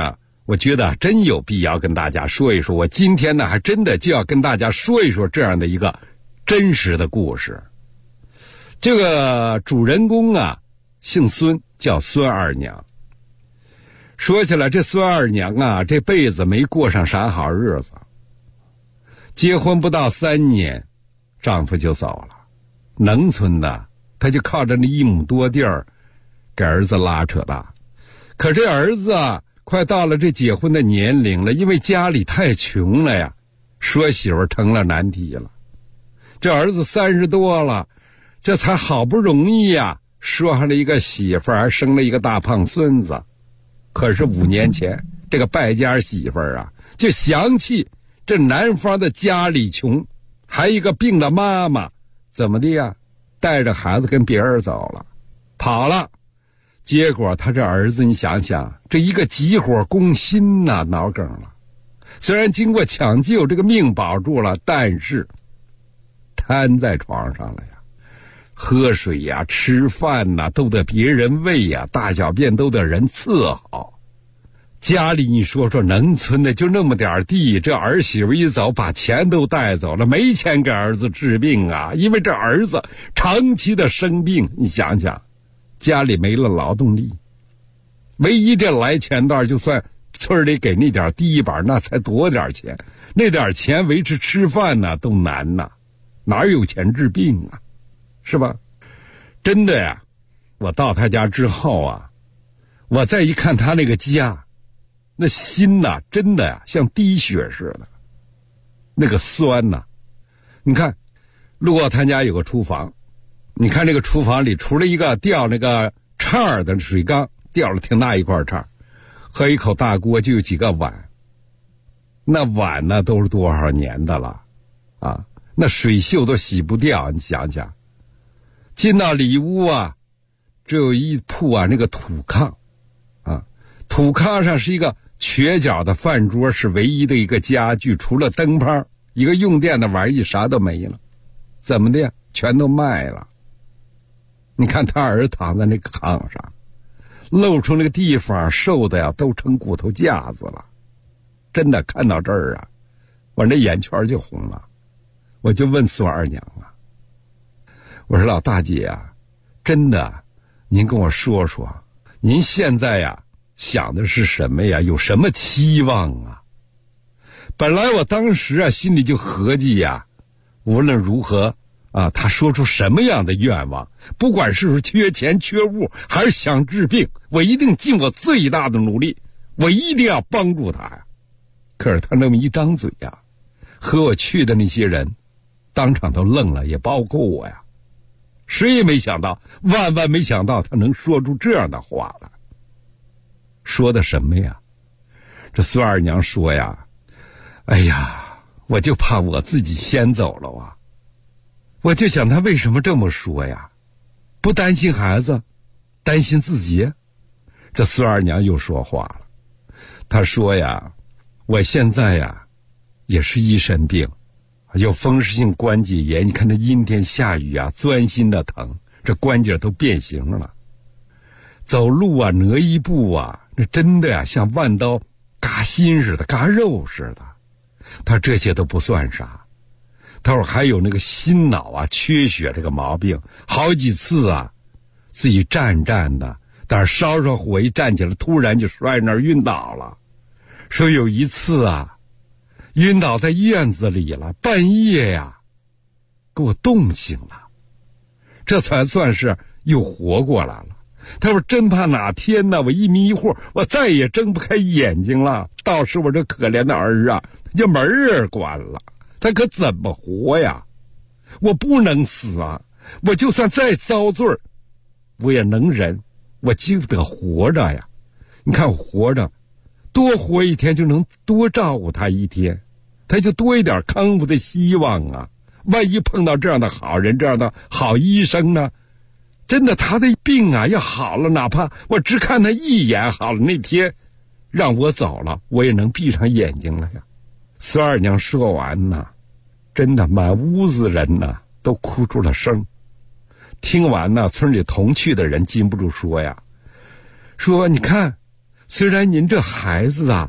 C: 我觉得真有必要跟大家说一说。我今天呢，还真的就要跟大家说一说这样的一个真实的故事。这个主人公啊，姓孙，叫孙二娘。说起来，这孙二娘啊，这辈子没过上啥好日子。结婚不到3年，丈夫就走了。农村的，她就靠着那1亩多地儿，给儿子拉扯大。可这儿子啊，快到了这结婚的年龄了，因为家里太穷了呀，说媳妇成了难题了。这儿子30多了，这才好不容易呀，说上了一个媳妇儿，还生了一个大胖孙子。可是5年前，这个败家媳妇儿啊，就嫌弃这男方的家里穷，还一个病的妈妈，怎么的呀？带着孩子跟别人走了，跑了。结果他这儿子，你想想，这一个急火攻心呐，脑梗了。虽然经过抢救，这个命保住了，但是瘫在床上了呀。喝水呀，吃饭呐，都得别人喂呀，大小便都得人伺候。家里你说说，农村的就那么点地，这儿媳妇一走，把钱都带走了，没钱给儿子治病啊。因为这儿子长期的生病，你想想，家里没了劳动力，唯一这来钱段，就算村里给那点低板，那才多点钱，那点钱维持吃饭呢都难呐，哪有钱治病啊？是吧？真的呀，我到他家之后啊，我再一看他那个家，那心呐，真的呀，像滴血似的，那个酸呐。你看，路过他家有个厨房，你看这个厨房里，除了一个吊那个叉的水缸，吊了挺大一块叉，和一口大锅，就有几个碗。那碗呢，都是多少年的了啊？那水锈都洗不掉，你想想。进到里屋啊，只有一铺啊那个土炕啊，土炕上是一个瘸脚的饭桌，是唯一的一个家具，除了灯泡，一个用电的玩意啥都没了。怎么的呀？全都卖了。你看他儿躺在那个炕上，露出那个地方瘦的呀，都成骨头架子了。真的看到这儿啊，我那眼圈就红了。我就问孙二娘啊，我说老大姐啊，真的，您跟我说说，您现在呀想的是什么呀？有什么期望啊？本来我当时啊心里就合计呀，无论如何啊，他说出什么样的愿望，不管是不是缺钱缺物，还是想治病，我一定尽我最大的努力，我一定要帮助他呀。可是他那么一张嘴呀，和我去的那些人当场都愣了，也包括我呀。谁也没想到，万万没想到他能说出这样的话来。说的什么呀？这孙二娘说呀，哎呀，我就怕我自己先走了啊。我就想他为什么这么说呀？不担心孩子，担心自己。这孙二娘又说话了，她说呀，我现在呀也是一身病，有风湿性关节炎，你看这阴天下雨啊，钻心的疼，这关节都变形了。走路啊，挪一步啊，那真的呀，像万刀嘎心似的，嘎肉似的。他这些都不算啥，他说还有那个心脑啊缺血这个毛病，好几次啊，自己站的，但是稍稍火一站起来，突然就摔那儿晕倒了。说有一次啊，晕倒在院子里了，半夜呀，给我冻醒了，这才算是又活过来了。他说真怕哪天呢，我一迷糊，我再也睁不开眼睛了，到时我这可怜的儿啊，他就门儿关了，他可怎么活呀？我不能死啊，我就算再遭罪我也能忍，我就得活着呀。你看我活着，多活一天就能多照顾他一天，他就多一点康复的希望啊。万一碰到这样的好人，这样的好医生呢，真的他的病啊要好了，哪怕我只看他一眼好了，那天让我走了，我也能闭上眼睛了呀。孙二娘说完呢，真的满屋子人呢都哭出了声。听完呢，村里同去的人禁不住说呀，说你看，虽然您这孩子啊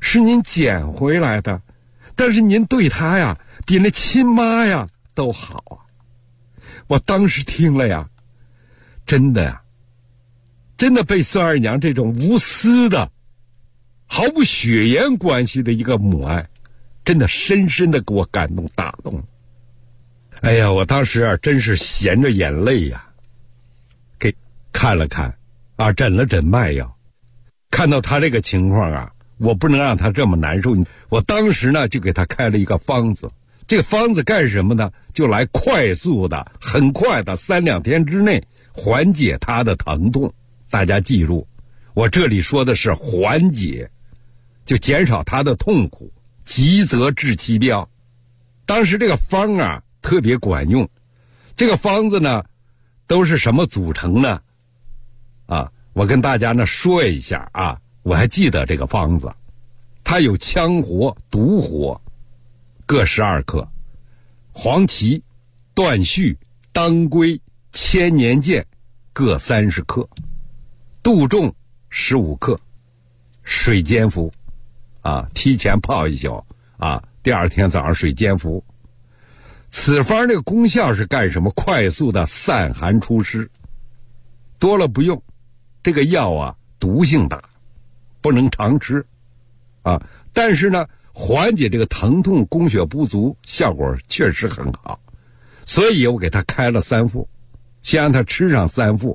C: 是您捡回来的，但是您对他呀比那亲妈呀都好啊。我当时听了呀，真的被孙二娘这种无私的毫无血缘关系的一个母爱，真的深深的给我感动打动。哎呀，我当时啊真是含着眼泪呀，给看了看啊，诊了诊脉药，看到他这个情况啊，我不能让他这么难受。我当时呢就给他开了一个方子，这个方子干什么呢？就来快速的、很快的3-2天之内缓解他的疼痛。大家记住，我这里说的是缓解，就减少他的痛苦，急则治其标。当时这个方啊特别管用。这个方子呢都是什么组成呢？我跟大家呢说一下啊，我还记得这个方子，它有羌活、独活各12克，黄芪、断续、当归、千年见各30克，杜仲15克，水煎服提前泡一宿第二天早上水煎服。此方这个功效是干什么？快速的散寒除湿，多了不用。这个药啊毒性大，不能常吃但是呢缓解这个疼痛供血不足效果确实很好，所以我给他开了3副，先让他吃上3副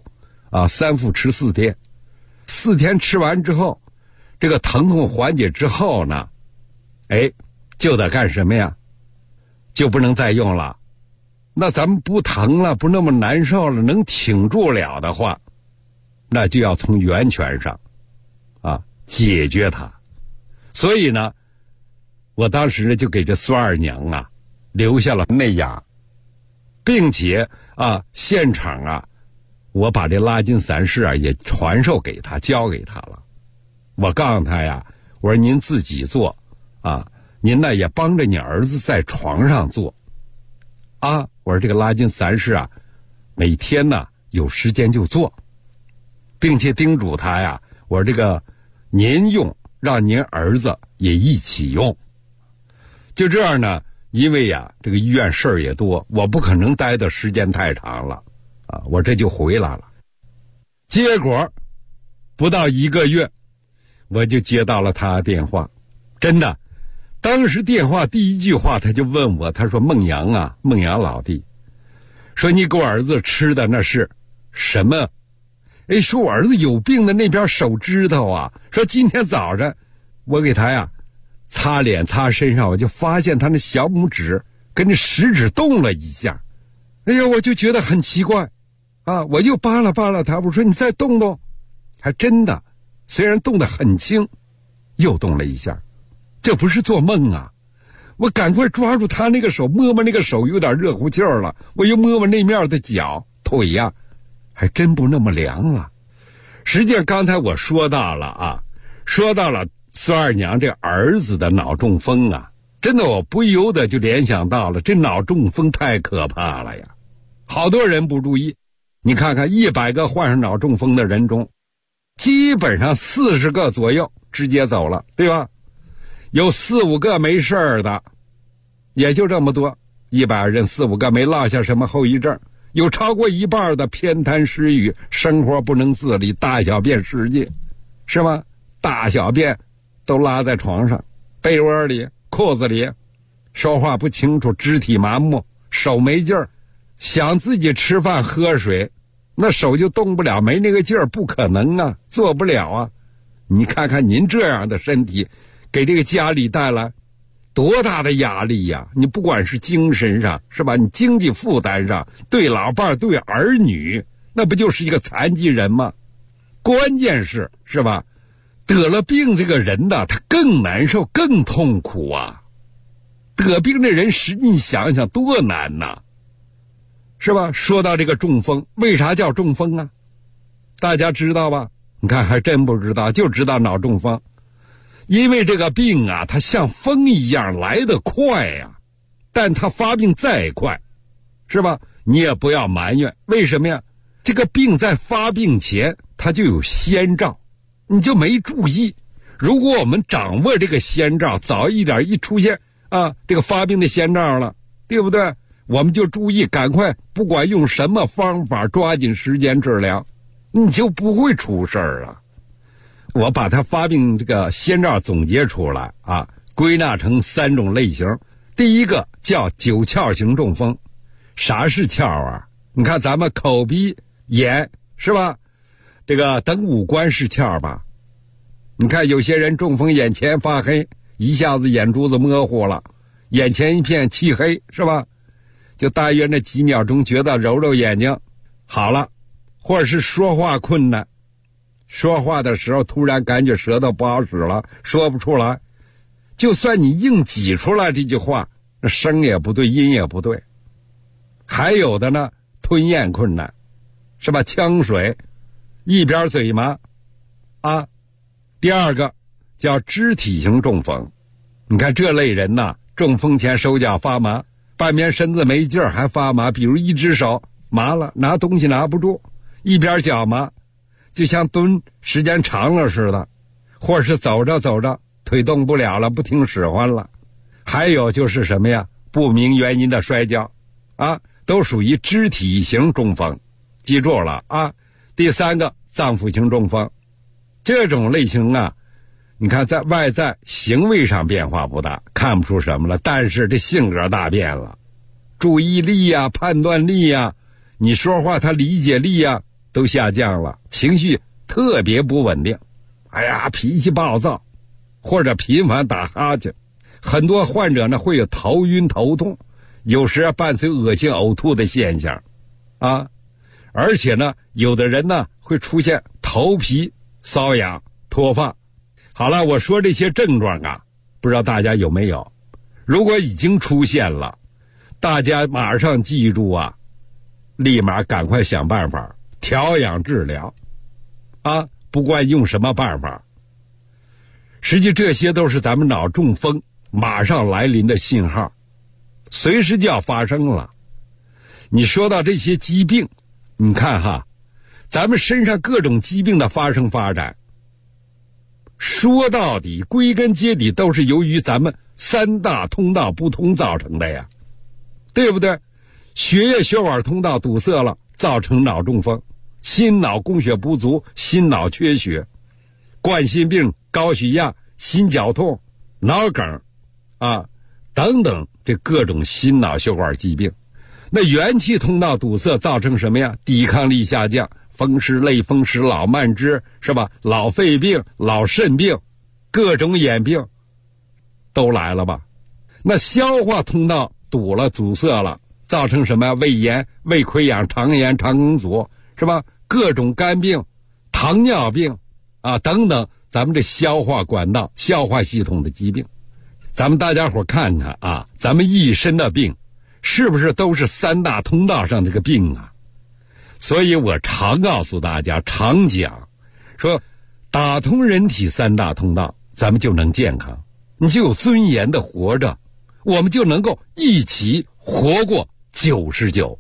C: 3副吃4天，4天吃完之后，这个疼痛缓解之后呢就得干什么呀？就不能再用了。那咱们不疼了，不那么难受了，能挺住了的话，那就要从源泉上解决它。所以呢我当时呢就给这孙二娘留下了内养，并且现场我把这拉筋散式也传授给他，教给他了。我告诉他呀，我说您自己做您呢也帮着你儿子在床上做我说这个拉筋散式每天呢有时间就做，并且叮嘱他呀，我说这个您用，让您儿子也一起用。就这样呢，因为这个医院事儿也多，我不可能待的时间太长了我这就回来了。结果不到1个月，我就接到了他的电话。真的，当时电话第一句话他就问我，他说孟阳老弟，说你给我儿子吃的那是什么？说我儿子有病的那边手指头说今天早上我给他擦脸擦身上，我就发现他那小拇指跟那食指动了一下。我就觉得很奇怪我又扒拉扒拉他，我说你再动动，还真的虽然动得很轻，又动了一下。这不是做梦我赶快抓住他那个手，摸摸那个手有点热乎气儿了，我又摸摸那面的脚腿还真不那么凉了。实际上刚才我说到了孙二娘这儿子的脑中风真的我不由得就联想到了，这脑中风太可怕了呀。好多人不注意，你看看100个患上脑中风的人中，基本上40个左右直接走了，对吧？有4-5个没事儿的，也就这么多，100人4-5个没落下什么后遗症，有超过1半的偏瘫失语，生活不能自理，大小便失禁，是吗？大小便都拉在床上、被窝里、裤子里，说话不清楚，肢体麻木，手没劲儿，想自己吃饭喝水，那手就动不了，没那个劲儿，不可能做不了你看看您这样的身体给这个家里带来多大的压力呀！你不管是精神上是吧，你经济负担上，对老伴对儿女，那不就是一个残疾人吗？关键是吧，得了病这个人他更难受更痛苦得病的人实际你想想多难是吧？说到这个中风，为啥叫中风大家知道吧？你看还真不知道，就知道脑中风。因为这个病它像风一样来得快但它发病再快是吧，你也不要埋怨。为什么呀？这个病在发病前它就有先兆，你就没注意。 如果我们掌握这个先兆，早一点一出现这个发病的先兆了，对不对？我们就注意，赶快，不管用什么方法，抓紧时间治疗，你就不会出事儿了。我把它发病这个先兆总结出来归纳成3种类型。第一个叫9窍型中风。啥是窍啊？你看咱们口鼻眼是吧？这个等五官是窍吧？你看有些人中风眼前发黑，一下子眼珠子模糊了，眼前一片漆黑是吧？就大约那几秒钟觉得揉揉眼睛好了，或者是说话困难，说话的时候突然感觉舌头不好使了，说不出来，就算你硬挤出来这句话，声也不对，音也不对。还有的呢，吞咽困难是吧？呛水，一边嘴麻第二个叫肢体型中风。你看这类人呢，中风前手脚发麻，半边身子没劲儿还发麻，比如一只手麻了，拿东西拿不住，一边脚麻，就像蹲时间长了似的，或者是走着走着腿动不了了，不听使唤了。还有就是什么呀？不明原因的摔跤都属于肢体型中风，记住了第三个脏腑型中风，这种类型你看在外在行为上变化不大，看不出什么了，但是这性格大变了，注意力判断力你说话他理解力都下降了，情绪特别不稳定，脾气暴躁，或者频繁打哈欠。很多患者呢会有头晕头痛，有时伴随恶心呕吐的现象而且呢有的人呢会出现头皮瘙痒脱发。好了，我说这些症状不知道大家有没有，如果已经出现了，大家马上记住立马赶快想办法调养治疗不管用什么办法。实际这些都是咱们脑中风马上来临的信号，随时就要发生了。你说到这些疾病，你看咱们身上各种疾病的发生发展，说到底归根结底都是由于咱们3大通道不通造成的呀，对不对？血液血管通道堵塞了，造成脑中风；心脑供血不足，心脑缺血；冠心病、高血压、心绞痛、脑梗等等，这各种心脑血管疾病。那元气通道堵塞造成什么呀？抵抗力下降，风湿、类风湿、老慢支是吧？老肺病、老肾病，各种眼病都来了吧？那消化通道堵了阻塞了，造成什么呀？胃炎、胃溃疡、肠炎、肠梗阻是吧？各种肝病、糖尿病等等，咱们这消化管道、消化系统的疾病。咱们大家伙看看咱们一身的病是不是都是3大通道上这个病所以我常告诉大家，常讲说打通人体3大通道，咱们就能健康，你就有尊严的活着，我们就能够一起活过99。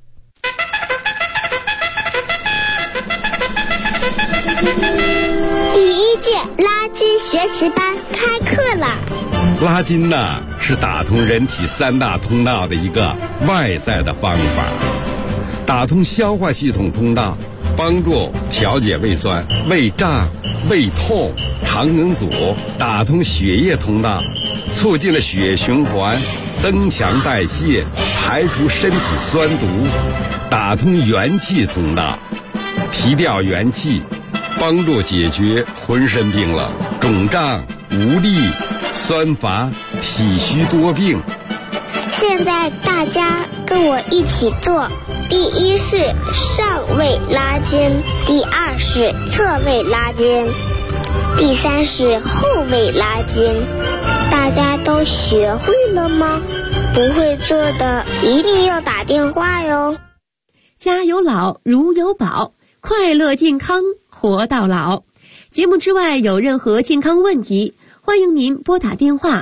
I: 第1届拉筋学习班开课了。
C: 拉筋是打通人体3大通道的一个外在的方法，打通消化系统通道，帮助调节胃酸、胃胀、胃痛、肠梗阻；打通血液通道，促进了血液循环，增强代谢，排除身体酸毒；打通元气通道，提调元气，帮助解决浑身病了、肿胀、无力、酸乏、体虚多病。
I: 现在大家跟我一起做。第1是上位拉筋，第2是侧位拉筋，第3是后位拉筋。大家都学会了吗？不会做的一定要打电话哟。
D: 家有老如有宝，快乐健康活到老。节目之外有任何健康问题，欢迎您拨打电话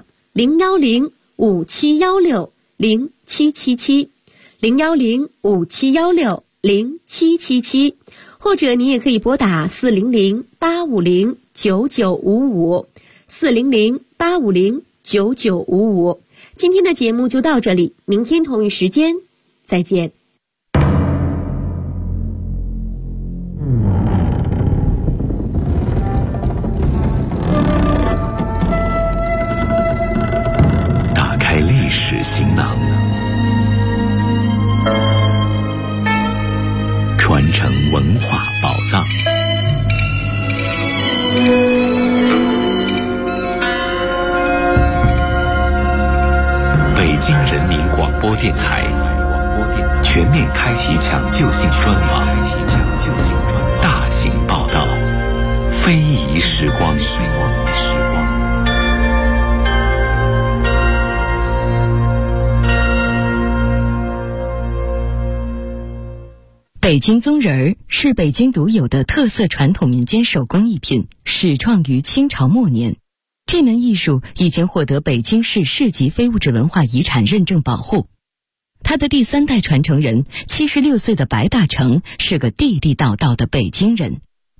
D: 010-5716-0777 010-5716-0777，或者您也可以拨打400-850-9955 400-850-9955。今天的节目就到这里，明天同一时间再见。
O: 打开历史行囊，传承文化宝藏。北京人民广播电台全面开启抢救性专访，大型报道，非遗时光。
K: 北京宗人儿是北京独有的特色传统民间手工艺品，始创于清朝末年。这门艺术已经获得北京市市级非物质文化遗产认证保护。他的第3代传承人76岁的白大成是个地地道道的北京人。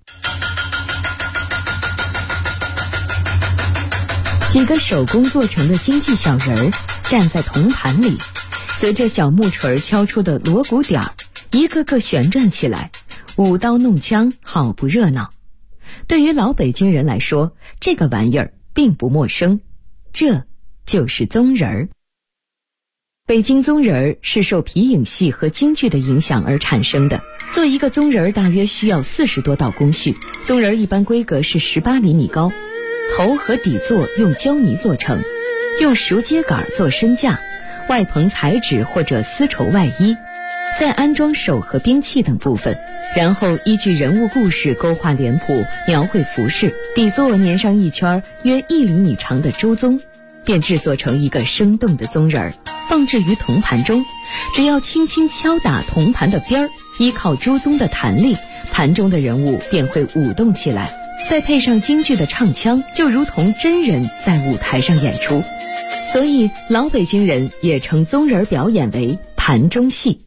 K: 几个手工做成的京剧小人儿站在铜盘里，随着小木锤敲出的锣鼓点儿，一个个旋转起来，舞刀弄枪，好不热闹。对于老北京人来说，这个玩意儿并不陌生，这就是宗人儿。北京宗人儿是受皮影戏和京剧的影响而产生的。做一个宗人儿大约需要40多道工序，宗人儿一般规格是18厘米高，头和底座用胶泥做成，用熟秸秆做身架，外棚彩纸或者丝绸外衣，再安装手和兵器等部分，然后依据人物故事勾画脸谱，描绘服饰，底座粘上一圈约1厘米长的朱宗，便制作成一个生动的宗人儿，放置于铜盘中。只要轻轻敲打铜盘的边儿，依靠朱宗的弹力，盘中的人物便会舞动起来，再配上京剧的唱腔，就如同真人在舞台上演出。所以老北京人也称宗人表演为盘中戏。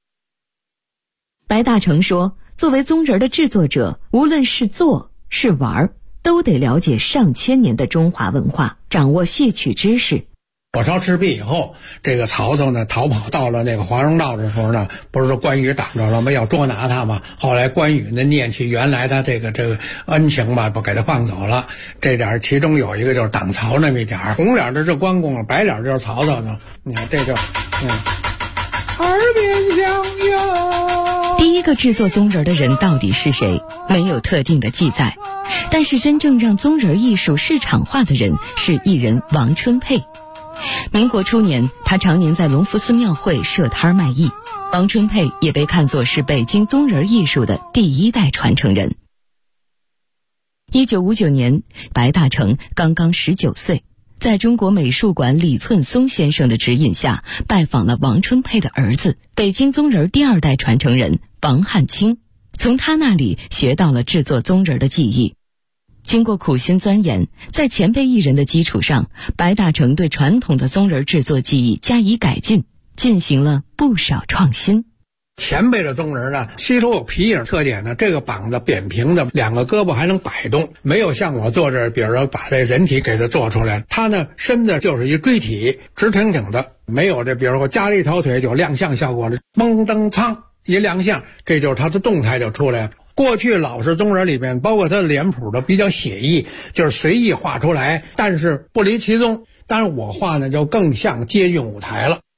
K: 白大成说，作为宗人的制作者，无论是做是玩，都得了解上千年的中华文化，掌握戏曲知识。
P: 火烧赤壁以后，这个曹操呢逃跑到了那个华容道的时候呢，不是说关羽挡着了吗？要捉拿他嘛。后来关羽呢念起原来的这个恩情吧，不给他放走了。这点其中有一个就是挡曹那么一点，红脸的是关公，白脸就是曹操呢。你看这就耳边响哟。
K: 第一个制作宗人的人到底是谁，没有特定的记载，但是真正让宗人艺术市场化的人是艺人王春佩。民国初年，他常年在隆福寺庙会设摊卖艺。王春佩也被看作是北京宗人艺术的第1代传承人。1959年，白大成刚刚19岁，在中国美术馆李寸松先生的指引下，拜访了王春佩的儿子，北京宗人第2代传承人王汉卿，从他那里学到了制作宗人的技艺。经过苦心钻研，在前辈艺人的基础上，白大成对传统的宗人制作技艺加以改进，进行了不少创新。
P: 前辈的宗人呢，吸收有皮影特点呢，这个膀子扁平的，2个胳膊还能摆动，没有像我做这，比如说把这人体给它做出来，他呢身子就是一锥体，直挺挺的，没有这，比如说加了一条腿有亮相效果的，嘣噔噌一亮相，这就是他的动态就出来了。过去老式宗人里面，包括他的脸谱的比较写意，就是随意画出来，但是不离其宗。但是我画呢就更像接近舞台了。